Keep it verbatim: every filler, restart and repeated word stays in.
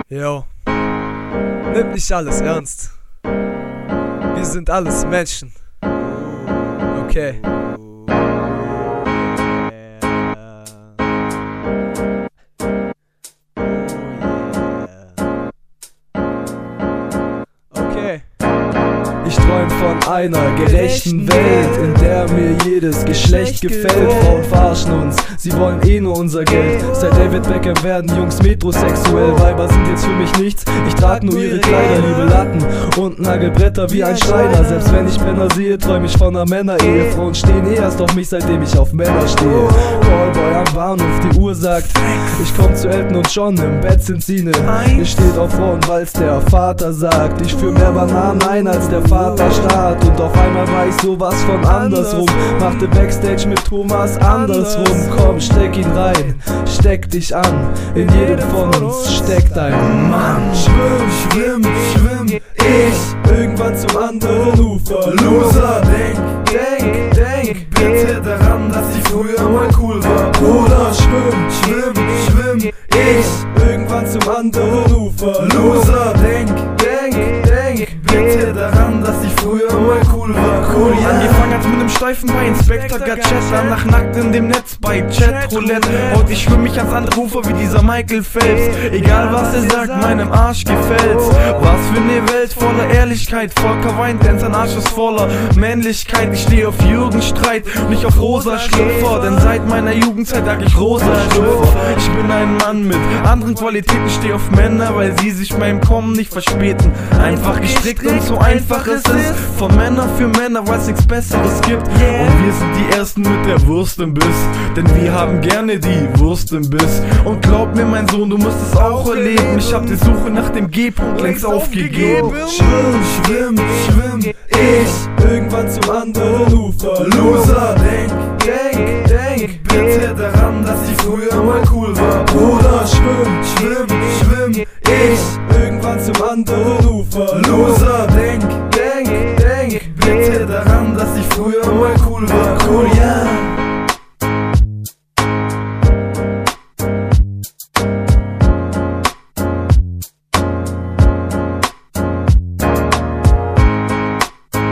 Yo, nimm nicht alles ernst. Wir sind alles Menschen. Okay. Okay. Ich träum von einer gerechten Welt, in der mir jedes Geschlecht gefällt. Frauen verarschen uns, sie wollen eh nur unser Geld. Seit David Beckham werden Jungs metrosexuell. Weiber sind jetzt für mich nichts, ich trag nur ihre Kleider. Liebe Latten und Nagelbretter wie ein Schreiner. Selbst wenn ich Männer sehe, träum ich von einer Männerehe. Frauen stehen eh erst auf mich, seitdem ich auf Männer stehe. Callboy am Bahnhof, die Uhr sagt, ich komm zu Elton und John, im Bett sind sie ne. Ihr steht auf Frauen, weil's der Vater sagt. Ich führ mehr Bananen ein als der Vater Staat. Und auf einmal war ich sowas von andersrum. Machte Backstage mit Thomas andersrum. Komm, steck ihn rein, steck dich an. In jedem von uns steckt ein Mann. Schwimm, schwimm, schwimm, ich irgendwann zum anderen Ufer. Loser, denk, denk, denk bitte daran, dass ich früher mal cool war. Bruder, schwimm, Schwimm, schwimm, ich irgendwann zum anderen Ufer. Loser, denk, denk, denk bitte daran, dass ich früher mal cool war. Cool, ja. Angefangen hat's mit nem steifen Bein, Spectre Gadget, danach nackt in dem Netz bei Chatroulette. Heute ich schwimm mich ans andere Ufer wie dieser Michael Phelps. Egal was er sagt, meinem Arsch gefällt's. Was für ne Welt voller Ehrlichkeit. Volker weint, denn sein Arsch ist voller Männlichkeit. Ich steh auf Jürgen Streit, nicht auf rosa Schlüpfer. Denn seit meiner Jugendzeit trag ich rosa Schlüpfer. Ich bin ein Mann mit anderen Qualitäten, steh auf Männer, weil sie sich meinem Kommen nicht verspäten. Einfach gestrickt und so einfach es ist. Von Männer für Männer, weil's nichts Besseres gibt. Und wir sind die Ersten mit der Wurst im Biss. Denn wir haben gerne die Wurst im Biss. Und glaub mir mein Sohn, du musst es auch erleben. Ich hab die Suche nach dem G-Punkt längst aufgegeben. Schwimm, schwimm, schwimm, ich irgendwann zum anderen Ufer. Loser, denk, denk, denk bitte daran, dass ich früher mal cool war. Bruder, schwimm, Schwimm, schwimm, ich irgendwann zum anderen Ufer. Loser,